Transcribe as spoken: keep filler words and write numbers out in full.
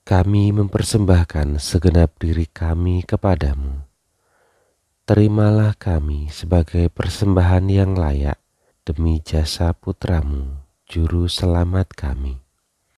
Kami mempersembahkan segenap diri kami kepadamu. Terimalah kami sebagai persembahan yang layak demi jasa putramu, Juru Selamat kami.